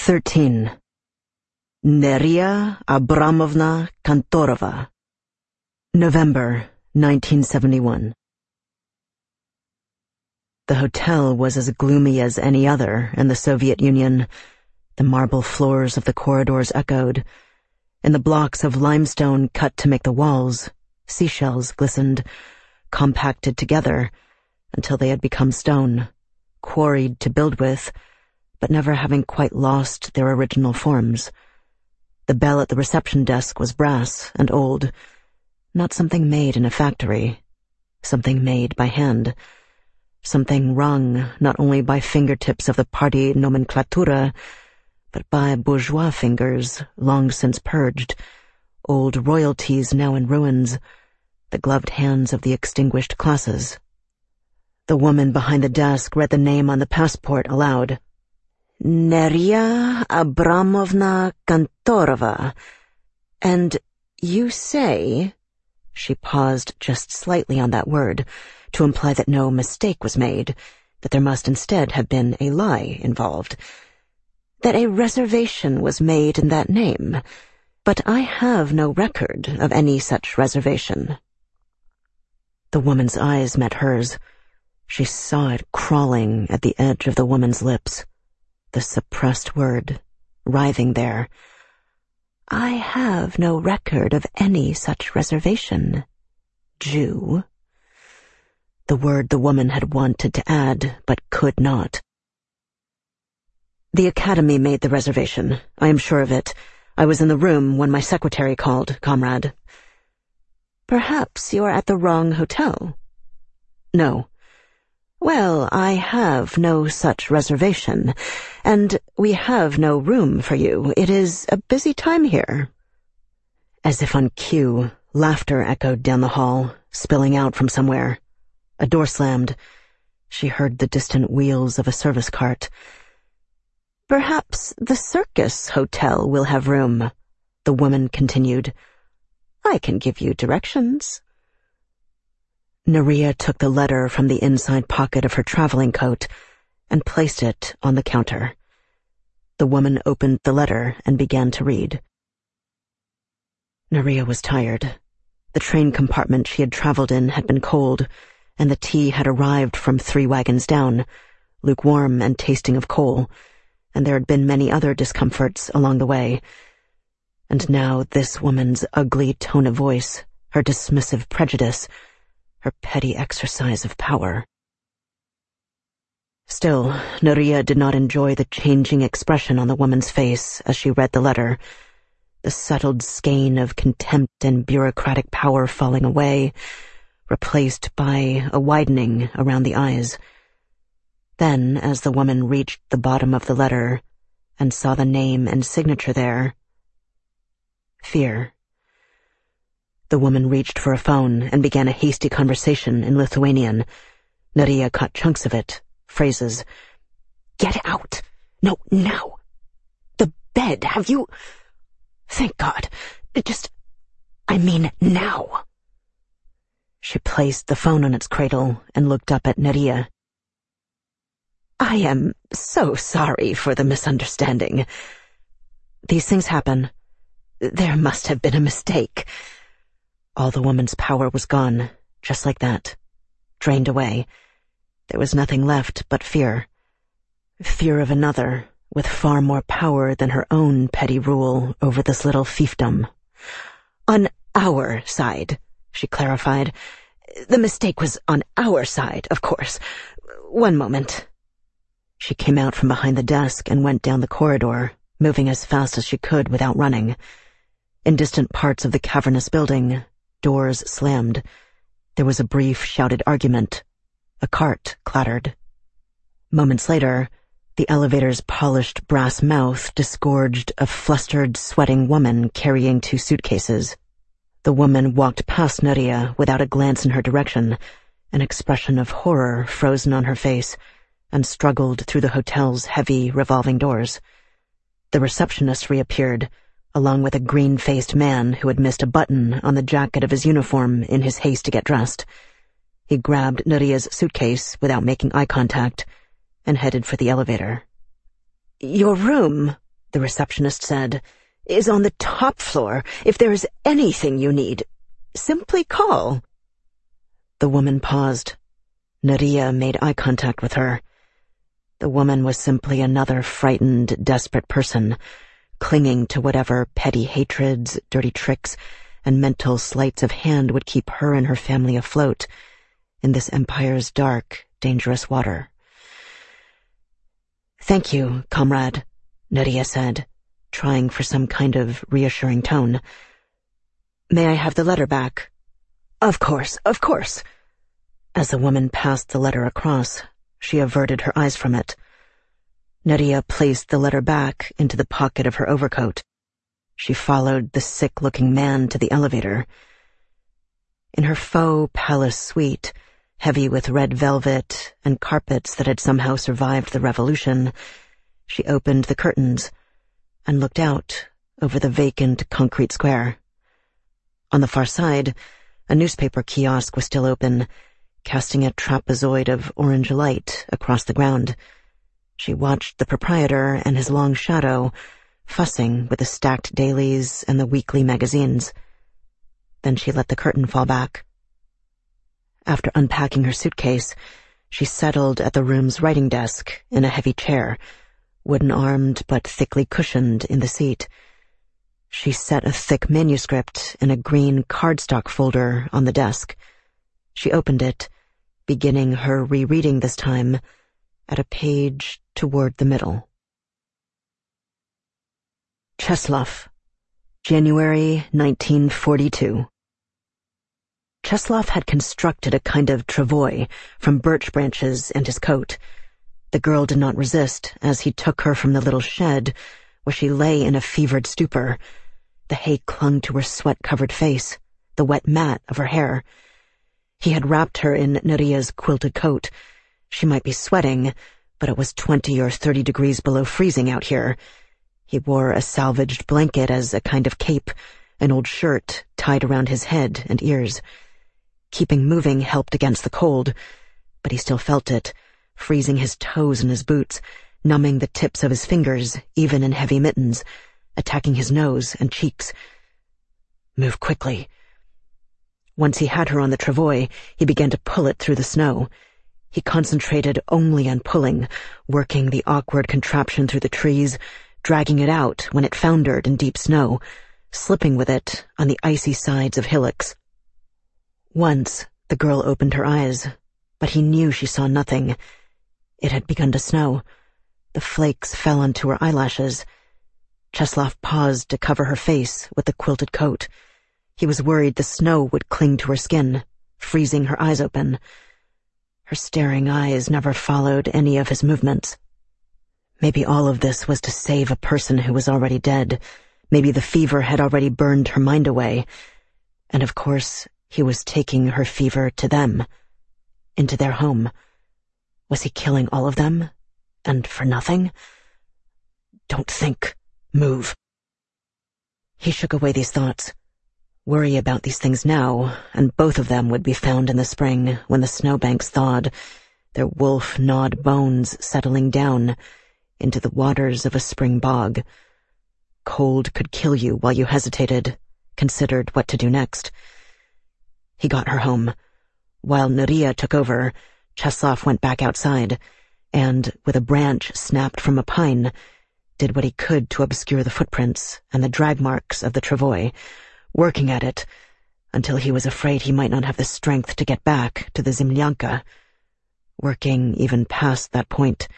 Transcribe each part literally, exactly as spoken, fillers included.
thirteen. Neria Abramovna Kantorova. November nineteen seventy-one. The hotel was as gloomy as any other in the Soviet Union. The marble floors of the corridors echoed. In the blocks of limestone cut to make the walls, seashells glistened, compacted together until they had become stone, quarried to build with, but never having quite lost their original forms. The bell at the reception desk was brass and old, not something made in a factory, something made by hand, something rung not only by fingertips of the party nomenclatura, but by bourgeois fingers long since purged, old royalties now in ruins, the gloved hands of the extinguished classes. The woman behind the desk read the name on the passport aloud. Neria Abramovna Kantorova. And you say... She paused just slightly on that word, to imply that no mistake was made, that there must instead have been a lie involved, that a reservation was made in that name, but I have no record of any such reservation. The woman's eyes met hers. She saw it crawling at the edge of the woman's lips, the suppressed word, writhing there. I have no record of any such reservation, Jew. The word the woman had wanted to add, but could not. The academy made the reservation. I am sure of it. I was in the room when my secretary called, comrade. Perhaps you are at the wrong hotel. No. Well, I have no such reservation, and we have no room for you. It is a busy time here. As if on cue, laughter echoed down the hall, spilling out from somewhere. A door slammed. She heard the distant wheels of a service cart. Perhaps the Circus Hotel will have room, the woman continued. I can give you directions. Neria took the letter from the inside pocket of her traveling coat and placed it on the counter. The woman opened the letter and began to read. Neria was tired. The train compartment she had traveled in had been cold, and the tea had arrived from three wagons down, lukewarm and tasting of coal, and there had been many other discomforts along the way. And now this woman's ugly tone of voice, her dismissive prejudice, her petty exercise of power. Still, Neria did not enjoy the changing expression on the woman's face as she read the letter, the settled skein of contempt and bureaucratic power falling away, replaced by a widening around the eyes. Then, as the woman reached the bottom of the letter and saw the name and signature there, fear. The woman reached for a phone and began a hasty conversation in Lithuanian. Neria caught chunks of it, phrases. Get out! No, now! The bed, have you... Thank God. Just... I mean, now. She placed the phone on its cradle and looked up at Neria. I am so sorry for the misunderstanding. These things happen. There must have been a mistake. All the woman's power was gone, just like that, drained away. There was nothing left but fear. Fear of another, with far more power than her own petty rule over this little fiefdom. On our side, she clarified. The mistake was on our side, of course. One moment. She came out from behind the desk and went down the corridor, moving as fast as she could without running. In distant parts of the cavernous building, doors slammed. There was a brief shouted argument. A cart clattered. Moments later, the elevator's polished brass mouth disgorged a flustered, sweating woman carrying two suitcases. The woman walked past Neria without a glance in her direction, an expression of horror frozen on her face, and struggled through the hotel's heavy, revolving doors. The receptionist reappeared, along with a green-faced man who had missed a button on the jacket of his uniform in his haste to get dressed. He grabbed Neria's suitcase without making eye contact and headed for the elevator. Your room, the receptionist said, "is on the top floor. If there is anything you need, simply call." The woman paused. Nadia made eye contact with her. The woman was simply another frightened, desperate person, clinging to whatever petty hatreds, dirty tricks, and mental sleights of hand would keep her and her family afloat in this empire's dark, dangerous water. "Thank you, comrade," Nadia said, trying for some kind of reassuring tone. "May I have the letter back?" "Of course, of course." As the woman passed the letter across, she averted her eyes from it. Nadia placed the letter back into the pocket of her overcoat. She followed the sick-looking man to the elevator. In her faux palace suite, heavy with red velvet and carpets that had somehow survived the revolution, she opened the curtains and looked out over the vacant concrete square. On the far side, a newspaper kiosk was still open, casting a trapezoid of orange light across the ground. She watched the proprietor and his long shadow fussing with the stacked dailies and the weekly magazines. Then she let the curtain fall back. After unpacking her suitcase, she settled at the room's writing desk in a heavy chair, wooden-armed but thickly cushioned in the seat. She set a thick manuscript in a green cardstock folder on the desk. She opened it, beginning her rereading this time at a page toward the middle. Czeslaw, January nineteen forty-two. Czeslaw had constructed a kind of travois from birch branches and his coat. The girl did not resist as he took her from the little shed where she lay in a fevered stupor. The hay clung to her sweat-covered face, the wet mat of her hair. He had wrapped her in Nadia's quilted coat. She might be sweating, but it was twenty or thirty degrees below freezing out here. He wore a salvaged blanket as a kind of cape, an old shirt tied around his head and ears. Keeping moving helped against the cold, but he still felt it, freezing his toes and his boots, numbing the tips of his fingers, even in heavy mittens, attacking his nose and cheeks. Move quickly. Once he had her on the travois, he began to pull it through the snow. He concentrated only on pulling, working the awkward contraption through the trees, dragging it out when it foundered in deep snow, slipping with it on the icy sides of hillocks. Once the girl opened her eyes, but he knew she saw nothing. It had begun to snow. The flakes fell onto her eyelashes. Czeslaw paused to cover her face with the quilted coat. He was worried the snow would cling to her skin, freezing her eyes open. Her staring eyes never followed any of his movements. Maybe all of this was to save a person who was already dead. Maybe the fever had already burned her mind away. And of course, he was taking her fever to them, into their home. Was he killing all of them? And for nothing? Don't think. Move. He shook away these thoughts. Worry about these things now, and both of them would be found in the spring when the snowbanks thawed, their wolf-gnawed bones settling down into the waters of a spring bog. Cold could kill you while you hesitated, considered what to do next. He got her home. While Nadia took over, Czeslaw went back outside, and, with a branch snapped from a pine, did what he could to obscure the footprints and the drag marks of the travois, working at it until he was afraid he might not have the strength to get back to the Zemlyanka. Working even past that point,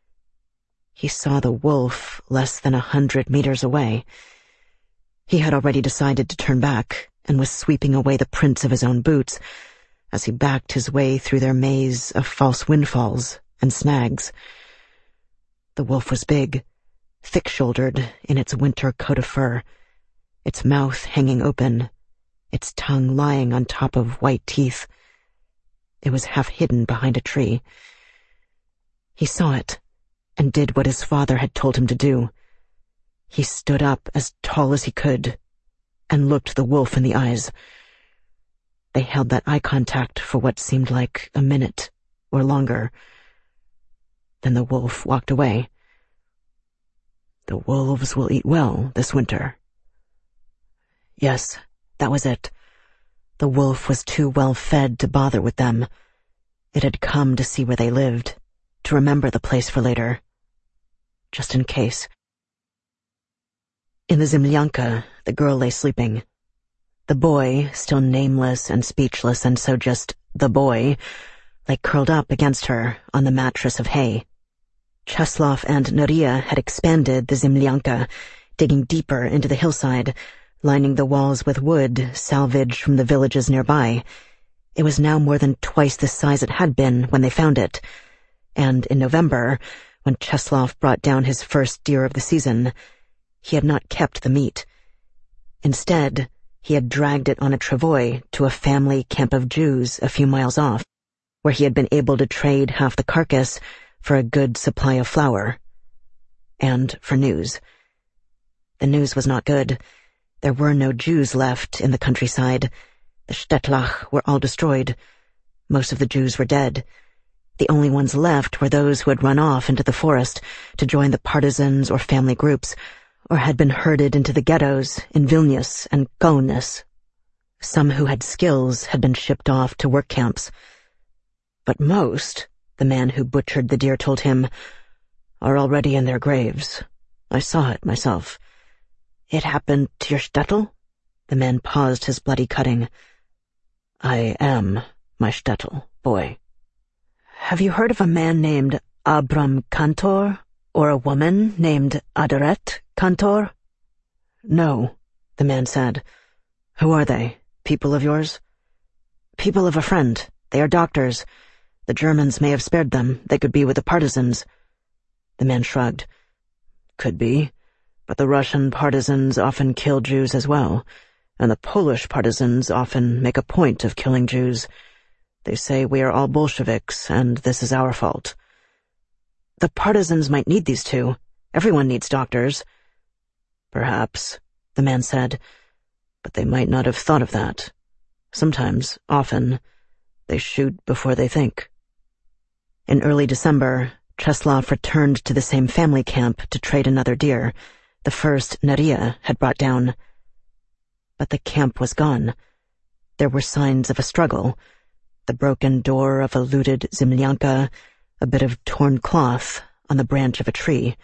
he saw the wolf less than a hundred meters away. He had already decided to turn back and was sweeping away the prints of his own boots as he backed his way through their maze of false windfalls and snags. The wolf was big, thick-shouldered in its winter coat of fur, its mouth hanging open, its tongue lying on top of white teeth. It was half hidden behind a tree. He saw it and did what his father had told him to do. He stood up as tall as he could and looked the wolf in the eyes. They held that eye contact for what seemed like a minute or longer. Then the wolf walked away. The wolves will eat well this winter. Yes, that was it. The wolf was too well fed to bother with them. It had come to see where they lived, to remember the place for later. Just in case. In the Zemlyanka, the girl lay sleeping. The boy, still nameless and speechless and so just the boy, lay curled up against her on the mattress of hay. Cheslov and Nuria had expanded the Zemlyanka, digging deeper into the hillside, lining the walls with wood salvaged from the villages nearby. It was now more than twice the size it had been when they found it. And in November, when Cheslov brought down his first deer of the season, he had not kept the meat. Instead, he had dragged it on a travoy to a family camp of Jews a few miles off, where he had been able to trade half the carcass for a good supply of flour. And for news. The news was not good. There were no Jews left in the countryside. The Shtetlach were all destroyed. Most of the Jews were dead. The only ones left were those who had run off into the forest to join the partisans or family groups, or had been herded into the ghettos in Vilnius and Kaunas. Some who had skills had been shipped off to work camps. But most, the man who butchered the deer told him, are already in their graves. I saw it myself. It happened to your shtetl? The man paused his bloody cutting. I am my shtetl, boy. Have you heard of a man named Abram Kantor, or a woman named Adaret Kantor? No, the man said. Who are they? People of yours? People of a friend. They are doctors. The Germans may have spared them. They could be with the partisans. The man shrugged. Could be, but the Russian partisans often kill Jews as well, and the Polish partisans often make a point of killing Jews. They say we are all Bolsheviks, and this is our fault. The partisans might need these two. Everyone needs doctors. Perhaps, the man said, but they might not have thought of that. Sometimes, often, they shoot before they think. In early December, Cheslov returned to the same family camp to trade another deer, the first Nuria had brought down. But the camp was gone. There were signs of a struggle. The broken door of a looted Zemlyanka, a bit of torn cloth on the branch of a tree.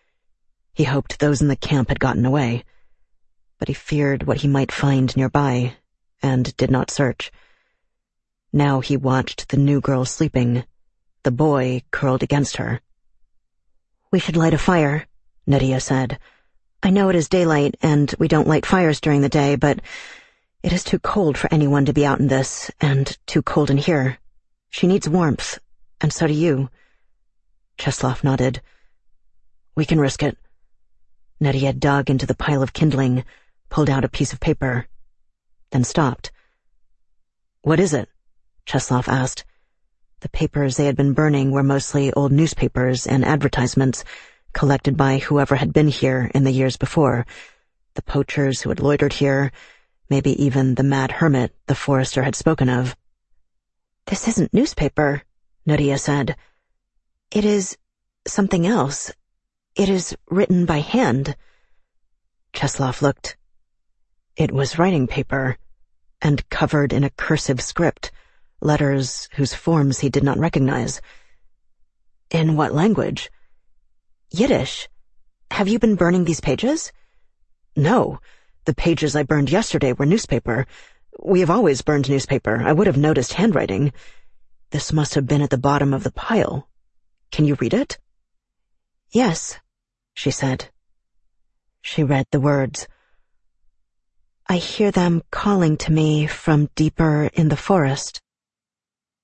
He hoped those in the camp had gotten away, but he feared what he might find nearby, and did not search. Now he watched the new girl sleeping, the boy curled against her. We should light a fire, Nuria said. I know it is daylight, and we don't light fires during the day, but it is too cold for anyone to be out in this, and too cold in here. She needs warmth, and so do you. Cheslov nodded. We can risk it. Nuria dug into the pile of kindling, pulled out a piece of paper, then stopped. What is it? Cheslov asked. The papers they had been burning were mostly old newspapers and advertisements collected by whoever had been here in the years before, the poachers who had loitered here, maybe even the mad hermit the forester had spoken of. This isn't newspaper, Nuria said. It is something else. It is written by hand. Cheslov looked. It was writing paper, and covered in a cursive script, letters whose forms he did not recognize. In what language? Yiddish. Have you been burning these pages? No. The pages I burned yesterday were newspaper. We have always burned newspaper. I would have noticed handwriting. This must have been at the bottom of the pile. Can you read it? Yes, she said. She read the words. I hear them calling to me from deeper in the forest.